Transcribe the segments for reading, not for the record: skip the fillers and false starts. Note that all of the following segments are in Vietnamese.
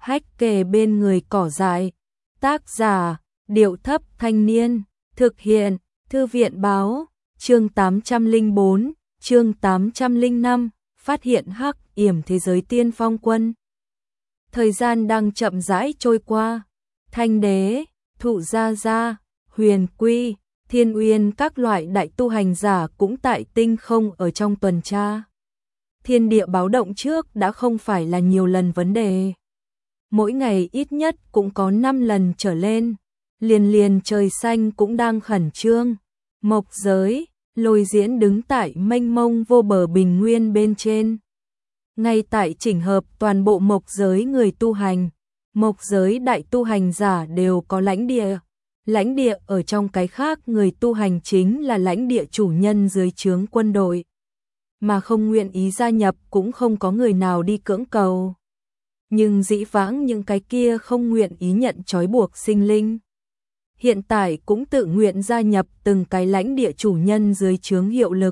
hách kề bên người cỏ dại. Tác giả, Điệu Thấp Thanh Niên, thực hiện, Thư viện Báo, chương 804, chương 805, phát hiện hắc yểm thế giới tiên phong quân. Thời gian đang chậm rãi trôi qua, Thanh Đế, Thụ Gia Gia, Huyền Quy, Thiên Uyên các loại đại tu hành giả cũng tại tinh không ở trong tuần tra. Thiên địa báo động trước đã không phải là nhiều lần vấn đề. Mỗi ngày ít nhất cũng có 5 lần trở lên, liền trời xanh cũng đang khẩn trương. Mộc giới, Lôi Diễn đứng tại mênh mông vô bờ bình nguyên bên trên. Ngay tại chỉnh hợp toàn bộ mộc giới người tu hành, mộc giới đại tu hành giả đều có lãnh địa. Lãnh địa ở trong cái khác người tu hành chính là lãnh địa chủ nhân dưới trướng quân đội. Mà không nguyện ý gia nhập cũng không có người nào đi cưỡng cầu. Nhưng dĩ vãng những cái kia không nguyện ý nhận trói buộc sinh linh, hiện tại cũng tự nguyện gia nhập từng cái lãnh địa chủ nhân dưới trướng hiệu lực.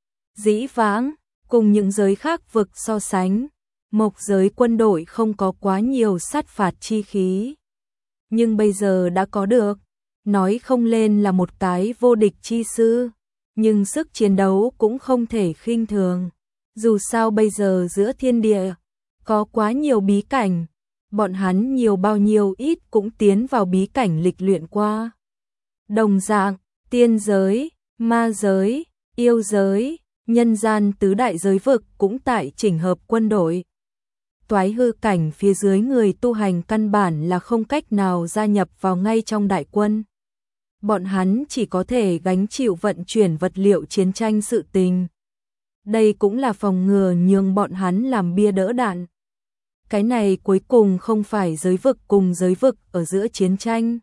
Dĩ vãng, cùng những giới khác vực so sánh, mộc giới quân đội không có quá nhiều sát phạt chi khí. Nhưng bây giờ đã có được, nói không lên là một cái vô địch chi sư, nhưng sức chiến đấu cũng không thể khinh thường. Dù sao bây giờ giữa thiên địa, có quá nhiều bí cảnh, bọn hắn nhiều bao nhiêu ít cũng tiến vào bí cảnh lịch luyện qua. Đồng dạng, tiên giới, ma giới, yêu giới, nhân gian tứ đại giới vực cũng tại chỉnh hợp quân đội. Toái hư cảnh phía dưới người tu hành căn bản là không cách nào gia nhập vào ngay trong đại quân. Bọn hắn chỉ có thể gánh chịu vận chuyển vật liệu chiến tranh sự tình. Đây cũng là phòng ngừa nhường bọn hắn làm bia đỡ đạn. Cái này cuối cùng không phải giới vực cùng giới vực ở giữa chiến tranh,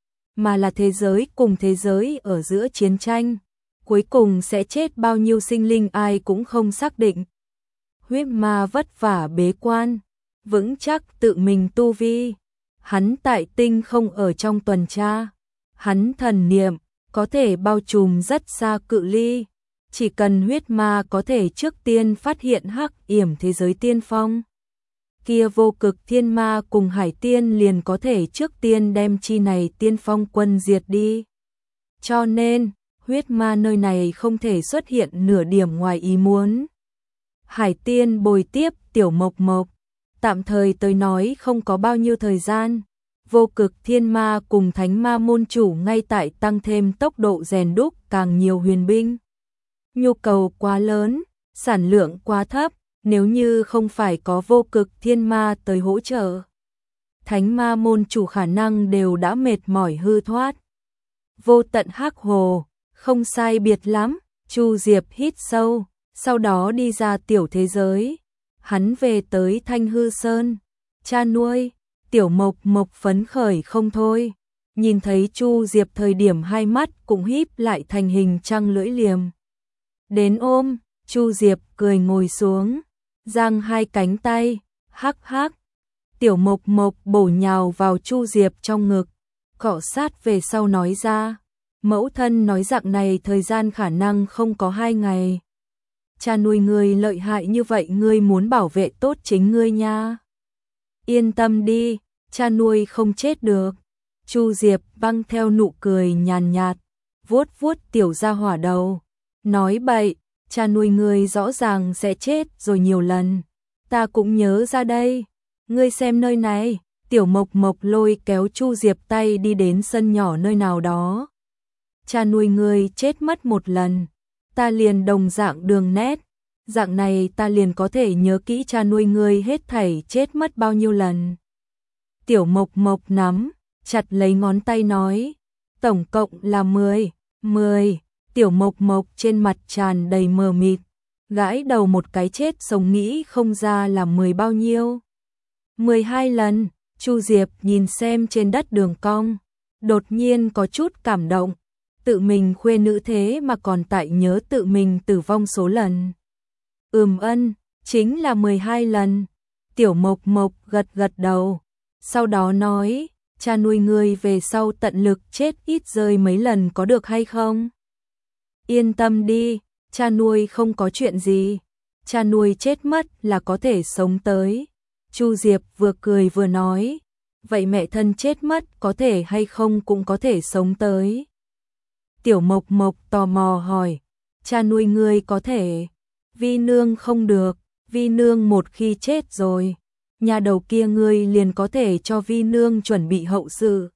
mà là thế giới cùng thế giới ở giữa chiến tranh. Cuối cùng sẽ chết bao nhiêu sinh linh ai cũng không xác định. Huyết ma vất vả bế quan, vững chắc tự mình tu vi. Hắn tại tinh không ở trong tuần tra. Hắn thần niệm có thể bao trùm rất xa cự ly. Chỉ cần huyết ma có thể trước tiên phát hiện hắc yểm thế giới tiên phong, kia vô cực thiên ma cùng hải tiên liền có thể trước tiên đem chi này tiên phong quân diệt đi. Cho nên, huyết ma nơi này không thể xuất hiện nửa điểm ngoài ý muốn. Hải tiên bồi tiếp tiểu mộc mộc, tạm thời tới nói không có bao nhiêu thời gian. Vô cực thiên ma cùng thánh ma môn chủ ngay tại tăng thêm tốc độ rèn đúc càng nhiều huyền binh. Nhu cầu quá lớn, sản lượng quá thấp, nếu như không phải có vô cực thiên ma tới hỗ trợ, thánh ma môn chủ khả năng đều đã mệt mỏi hư thoát. Vô tận hắc hồ, không sai biệt lắm. Chu Diệp hít sâu, sau đó đi ra tiểu thế giới. Hắn về tới Thanh Hư Sơn, cha nuôi. Tiểu mộc mộc phấn khởi không thôi, nhìn thấy Chu Diệp thời điểm hai mắt cũng híp lại thành hình trăng lưỡi liềm. Đến ôm, Chu Diệp cười ngồi xuống, giang hai cánh tay, hắc hắc. Tiểu mộc mộc bổ nhào vào Chu Diệp trong ngực, cọ sát về sau nói ra, mẫu thân nói dạng này thời gian khả năng không có 2 ngày. Cha nuôi ngươi lợi hại như vậy, ngươi muốn bảo vệ tốt chính ngươi nha. Yên tâm đi, cha nuôi không chết được. Chu Diệp băng theo nụ cười nhàn nhạt, vuốt vuốt tiểu gia hỏa đầu, nói bậy, cha nuôi ngươi rõ ràng sẽ chết rồi nhiều lần. Ta cũng nhớ ra đây, ngươi xem nơi này. Tiểu mộc mộc lôi kéo Chu Diệp tay đi đến sân nhỏ nơi nào đó. Cha nuôi ngươi chết mất một lần, ta liền đồng dạng đường nét. Dạng này ta liền có thể nhớ kỹ cha nuôi ngươi hết thảy chết mất bao nhiêu lần. Tiểu mộc mộc nắm chặt lấy ngón tay nói, tổng cộng là 10. Tiểu mộc mộc trên mặt tràn đầy mờ mịt, gãi đầu một cái chết sống nghĩ không ra là 10 bao nhiêu. 12 lần. Chu Diệp nhìn xem trên đất đường cong, đột nhiên có chút cảm động. Tự mình khuê nữ thế mà còn tại nhớ tự mình tử vong số lần. Ân, chính là 12 lần. Tiểu mộc mộc gật gật đầu, sau đó nói, cha nuôi ngươi về sau tận lực chết ít rơi mấy lần có được hay không? Yên tâm đi, cha nuôi không có chuyện gì. Cha nuôi chết mất là có thể sống tới. Chu Diệp vừa cười vừa nói, vậy mẹ thân chết mất có thể hay không cũng có thể sống tới. Tiểu Mộc Mộc tò mò hỏi, cha nuôi ngươi có thể, Vi nương không được, Vi nương một khi chết rồi, nhà đầu kia ngươi liền có thể cho Vi nương chuẩn bị hậu sự.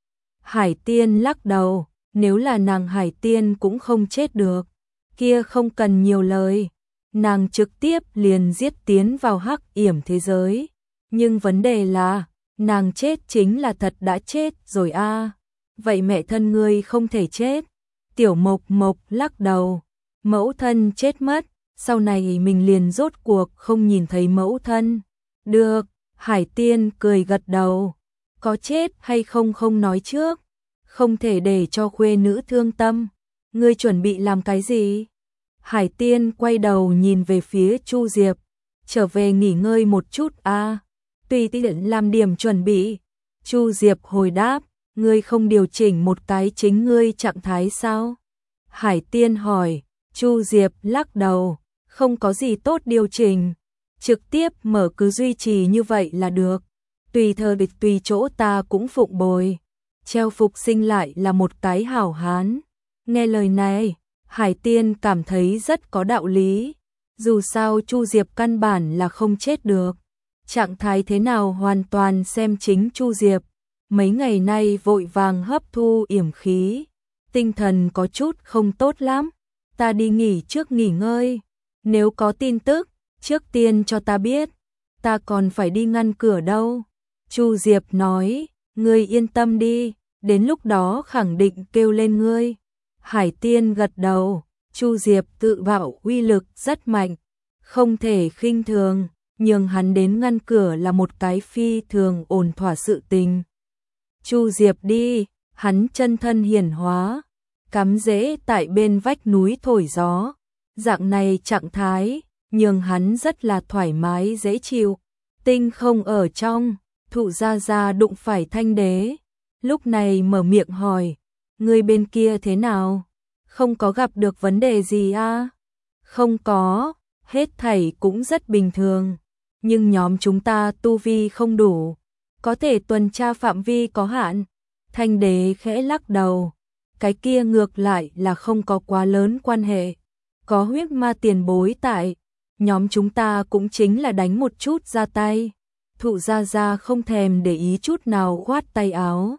Hải Tiên lắc đầu, nếu là nàng Hải Tiên cũng không chết được, kia không cần nhiều lời, nàng trực tiếp liền giết tiến vào hắc yểm thế giới, nhưng vấn đề là, nàng chết chính là thật đã chết rồi a. Vậy mẹ thân ngươi không thể chết. Tiểu Mộc Mộc lắc đầu, mẫu thân chết mất, sau này mình liền rốt cuộc không nhìn thấy mẫu thân. Được, Hải Tiên cười gật đầu, có chết hay không không nói trước, không thể để cho khuê nữ thương tâm. Ngươi chuẩn bị làm cái gì? Hải Tiên quay đầu nhìn về phía Chu Diệp, trở về nghỉ ngơi một chút a, tùy tiện làm điểm chuẩn bị. Chu Diệp hồi đáp, ngươi không điều chỉnh một cái chính ngươi trạng thái sao? Hải Tiên hỏi. Chu Diệp lắc đầu, không có gì tốt điều chỉnh, trực tiếp mở cứ duy trì như vậy là được, tùy thời tùy chỗ ta cũng phụng bồi. Treo phục sinh lại là một cái hảo hán. Nghe lời này, Hải Tiên cảm thấy rất có đạo lý, dù sao Chu Diệp căn bản là không chết được, trạng thái thế nào hoàn toàn xem chính Chu Diệp. Mấy ngày nay vội vàng hấp thu yểm khí, tinh thần có chút không tốt lắm, ta đi nghỉ trước nghỉ ngơi, nếu có tin tức, trước tiên cho ta biết, ta còn phải đi ngăn cửa đâu. Chu Diệp nói, ngươi yên tâm đi, đến lúc đó khẳng định kêu lên ngươi. Hải Tiên gật đầu, Chu Diệp tự bảo uy lực rất mạnh, không thể khinh thường, nhưng hắn đến ngăn cửa là một cái phi thường ổn thỏa sự tình. Chu Diệp đi, hắn chân thân hiển hóa, cắm rễ tại bên vách núi thổi gió, dạng này trạng thái, nhưng hắn rất là thoải mái dễ chịu. Tinh không ở trong, Thụ Gia Gia đụng phải Thanh Đế, lúc này mở miệng hỏi, người bên kia thế nào? Không có gặp được vấn đề gì à? Không có, hết thảy cũng rất bình thường, nhưng nhóm chúng ta tu vi không đủ, có thể tuần tra phạm vi có hạn. Thanh Đế khẽ lắc đầu, cái kia ngược lại là không có quá lớn quan hệ, có huyết ma tiền bối tại, nhóm chúng ta cũng chính là đánh một chút ra tay. Thụ Gia Gia không thèm để ý chút nào khoát tay áo.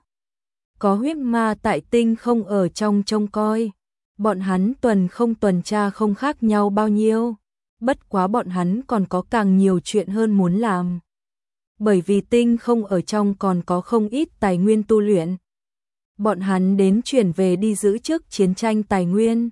Có huyết ma tại tinh không ở trong trông coi, bọn hắn tuần không tuần tra không khác nhau bao nhiêu, bất quá bọn hắn còn có càng nhiều chuyện hơn muốn làm. Bởi vì tinh không ở trong còn có không ít tài nguyên tu luyện, bọn hắn đến chuyển về đi giữ trước chiến tranh tài nguyên.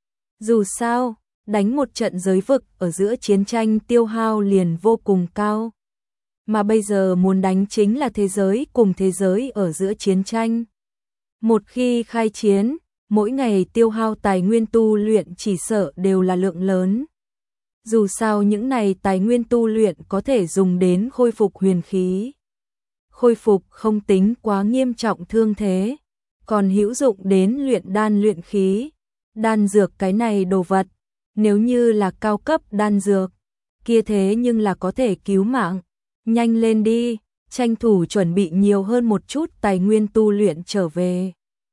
Dù sao, đánh một trận giới vực ở giữa chiến tranh tiêu hao liền vô cùng cao, mà bây giờ muốn đánh chính là thế giới cùng thế giới ở giữa chiến tranh. Một khi khai chiến, mỗi ngày tiêu hao tài nguyên tu luyện chỉ sợ đều là lượng lớn. Dù sao những này tài nguyên tu luyện có thể dùng đến khôi phục huyền khí. Khôi phục không tính quá nghiêm trọng thương thế, còn hữu dụng đến luyện đan luyện khí. Đan dược cái này đồ vật, nếu như là cao cấp đan dược, kia thế nhưng là có thể cứu mạng. Nhanh lên đi, tranh thủ chuẩn bị nhiều hơn một chút tài nguyên tu luyện trở về.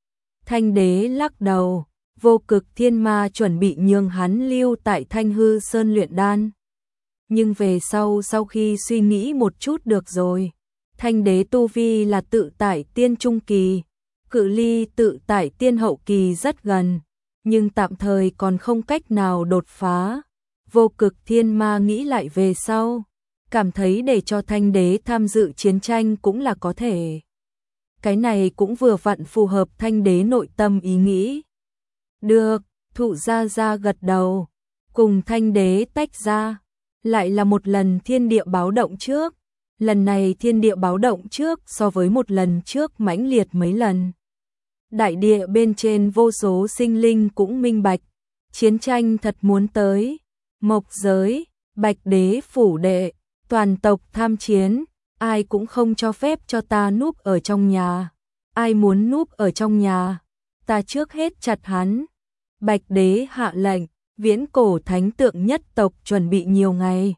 Thanh Đế lắc đầu, Vô Cực Thiên Ma chuẩn bị nhường hắn lưu tại Thanh Hư Sơn luyện đan. Nhưng về sau khi suy nghĩ một chút được rồi, Thanh Đế tu vi là tự tại tiên trung kỳ, cự ly tự tại tiên hậu kỳ rất gần, nhưng tạm thời còn không cách nào đột phá. Vô Cực Thiên Ma nghĩ lại về sau, cảm thấy để cho Thanh Đế tham dự chiến tranh cũng là có thể. Cái này cũng vừa vặn phù hợp Thanh Đế nội tâm ý nghĩ. Được, Thụ Gia Gia gật đầu, cùng Thanh Đế tách ra. Lại là một lần thiên địa báo động trước, lần này thiên địa báo động trước so với một lần trước mãnh liệt mấy lần. Đại địa bên trên vô số sinh linh cũng minh bạch, chiến tranh thật muốn tới. Mộc giới, Bạch Đế phủ đệ, toàn tộc tham chiến, ai cũng không cho phép cho ta núp ở trong nhà. Ai muốn núp ở trong nhà, ta trước hết chặt hắn. Bạch Đế hạ lệnh, viễn cổ thánh tượng nhất tộc chuẩn bị nhiều ngày,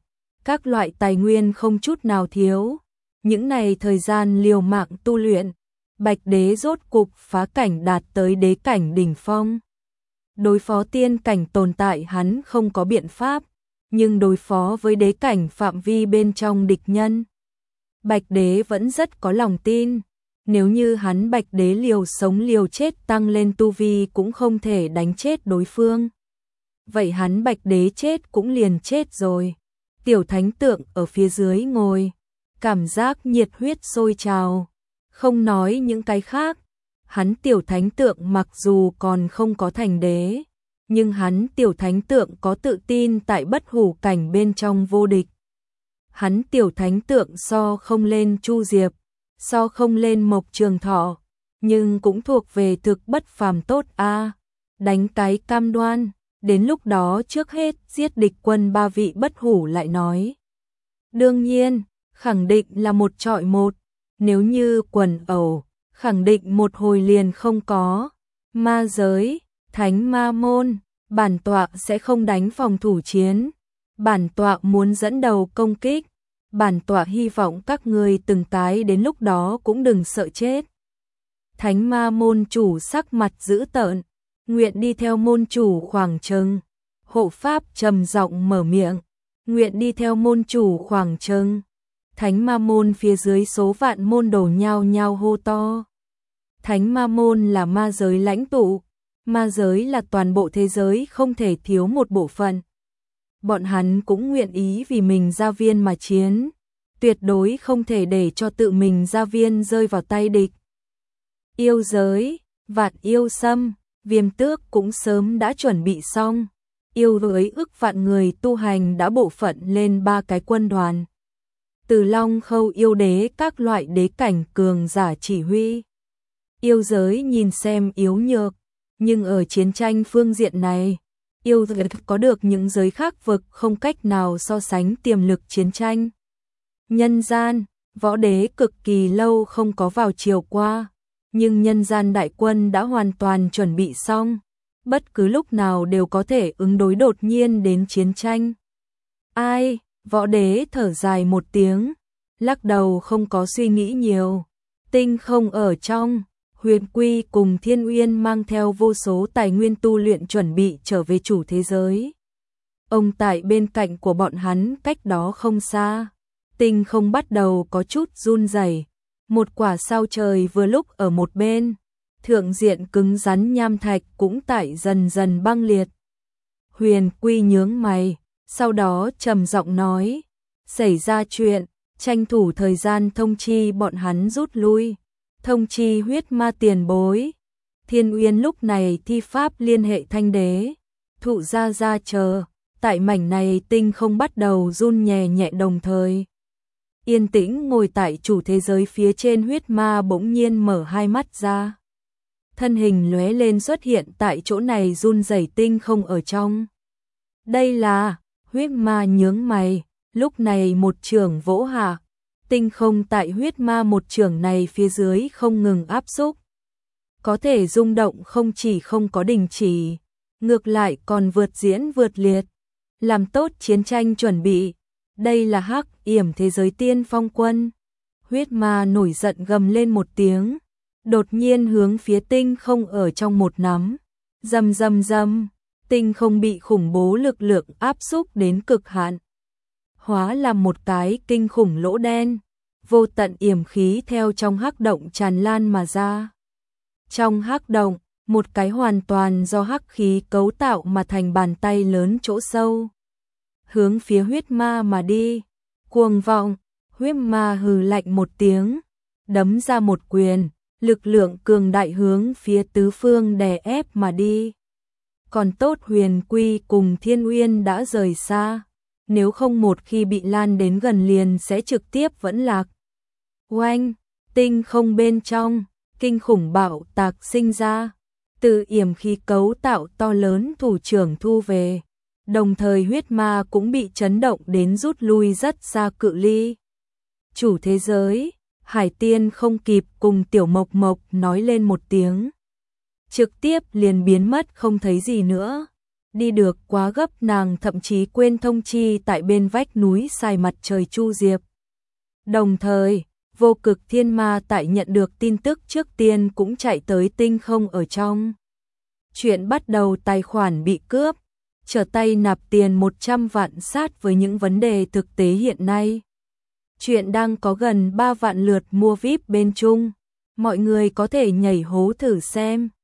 các loại tài nguyên không chút nào thiếu. Những này thời gian liều mạng tu luyện, Bạch Đế rốt cục phá cảnh đạt tới đế cảnh đỉnh phong. Đối phó tiên cảnh tồn tại hắn không có biện pháp, nhưng đối phó với đế cảnh phạm vi bên trong địch nhân, Bạch Đế vẫn rất có lòng tin. Nếu như hắn Bạch Đế liều sống liều chết tăng lên tu vi cũng không thể đánh chết đối phương. Vậy hắn Bạch Đế chết cũng liền chết rồi. Tiểu thánh tượng ở phía dưới ngồi, cảm giác nhiệt huyết sôi trào. Không nói những cái khác, hắn tiểu thánh tượng mặc dù còn không có thành đế, nhưng hắn tiểu thánh tượng có tự tin tại bất hủ cảnh bên trong vô địch. Hắn tiểu thánh tượng so không lên Chu Diệp, so không lên Mộc Trường Thọ, nhưng cũng thuộc về thực bất phàm tốt a. Đánh cái cam đoan, đến lúc đó trước hết giết địch quân 3 vị bất hủ lại nói. Đương nhiên, khẳng định là một trọi một, nếu như quần ẩu, khẳng định một hồi liền không có. Ma giới, thánh ma môn, bản tọa sẽ không đánh phòng thủ chiến, bản tọa muốn dẫn đầu công kích. Bản tọa hy vọng các người từng cái đến lúc đó cũng đừng sợ chết. Thánh ma môn chủ sắc mặt dữ tợn, nguyện đi theo môn chủ khoảng trừng. Hộ pháp trầm giọng mở miệng, nguyện đi theo môn chủ khoảng trừng. Thánh ma môn phía dưới số vạn môn đồ nhao nhao hô to. Thánh ma môn là ma giới lãnh tụ, ma giới là toàn bộ thế giới không thể thiếu một bộ phận. Bọn hắn cũng nguyện ý vì mình gia viên mà chiến, tuyệt đối không thể để cho tự mình gia viên rơi vào tay địch. Yêu giới, vạn yêu xâm, Viêm Tước cũng sớm đã chuẩn bị xong, yêu với ức vạn người tu hành đã bộ phận lên 3 cái quân đoàn. Từ Long Khâu yêu đế các loại đế cảnh cường giả chỉ huy. Yêu giới nhìn xem yếu nhược, nhưng ở chiến tranh phương diện này, yêu giới có được những giới khác vực không cách nào so sánh tiềm lực chiến tranh. Nhân gian, võ đế cực kỳ lâu không có vào triều qua, nhưng nhân gian đại quân đã hoàn toàn chuẩn bị xong, bất cứ lúc nào đều có thể ứng đối đột nhiên đến chiến tranh. Ai, võ đế thở dài một tiếng, lắc đầu không có suy nghĩ nhiều. Tinh không ở trong, Huyền Quy cùng Thiên Uyên mang theo vô số tài nguyên tu luyện chuẩn bị trở về chủ thế giới. Ông tại bên cạnh của bọn hắn cách đó không xa, tinh không bắt đầu có chút run rẩy. Một quả sao trời vừa lúc ở một bên, thượng diện cứng rắn nham thạch cũng tại dần dần băng liệt. Huyền Quy nhướng mày, sau đó trầm giọng nói, xảy ra chuyện, tranh thủ thời gian thông chi bọn hắn rút lui, thông chi huyết ma tiền bối. Thiên Uyên lúc này thi pháp liên hệ Thanh Đế, Thụ Gia Gia chờ, tại mảnh này tinh không bắt đầu run nhẹ nhẹ đồng thời. Yên tĩnh ngồi tại chủ thế giới phía trên huyết ma bỗng nhiên mở hai mắt ra. Thân hình lóe lên xuất hiện tại chỗ này run rẩy tinh không ở trong. Đây là, huyết ma nhướng mày, lúc này một chưởng vỗ hạ. Tinh không tại huyết ma một chưởng này phía dưới không ngừng áp xúc. Có thể rung động không chỉ không có đình chỉ, ngược lại còn vượt diễn vượt liệt. Làm tốt chiến tranh chuẩn bị. Đây là Hắc Yểm thế giới tiên phong quân. Huyết ma nổi giận gầm lên một tiếng, đột nhiên hướng phía tinh không ở trong một nắm. Rầm rầm rầm, tinh không bị khủng bố lực lượng áp xúc đến cực hạn. Hóa làm một cái kinh khủng lỗ đen, vô tận yểm khí theo trong hắc động tràn lan mà ra. Trong hắc động, một cái hoàn toàn do hắc khí cấu tạo mà thành bàn tay lớn chỗ sâu. Hướng phía huyết ma mà đi, cuồng vọng, huyết ma hừ lạnh một tiếng, đấm ra một quyền, lực lượng cường đại hướng phía tứ phương đè ép mà đi. Còn tốt Huyền Quy cùng Thiên Uyên đã rời xa, nếu không một khi bị lan đến gần liền sẽ trực tiếp vẫn lạc. Oanh, tinh không bên trong, kinh khủng bạo tạc sinh ra, từ yểm khí cấu tạo to lớn thủ trưởng thu về. Đồng thời huyết ma cũng bị chấn động đến rút lui rất xa cự ly. Chủ thế giới, Hải Tiên không kịp cùng Tiểu Mộc Mộc nói lên một tiếng. Trực tiếp liền biến mất không thấy gì nữa. Đi được quá gấp nàng thậm chí quên thông chi tại bên vách núi xài mặt trời Chu Diệp. Đồng thời, Vô Cực Thiên Ma tại nhận được tin tức trước tiên cũng chạy tới tinh không ở trong. Chuyện bắt đầu tài khoản bị cướp, trở tay nạp tiền 100 vạn sát với những vấn đề thực tế hiện nay. Chuyện đang có gần 3 vạn lượt mua VIP bên chung, mọi người có thể nhảy hố thử xem.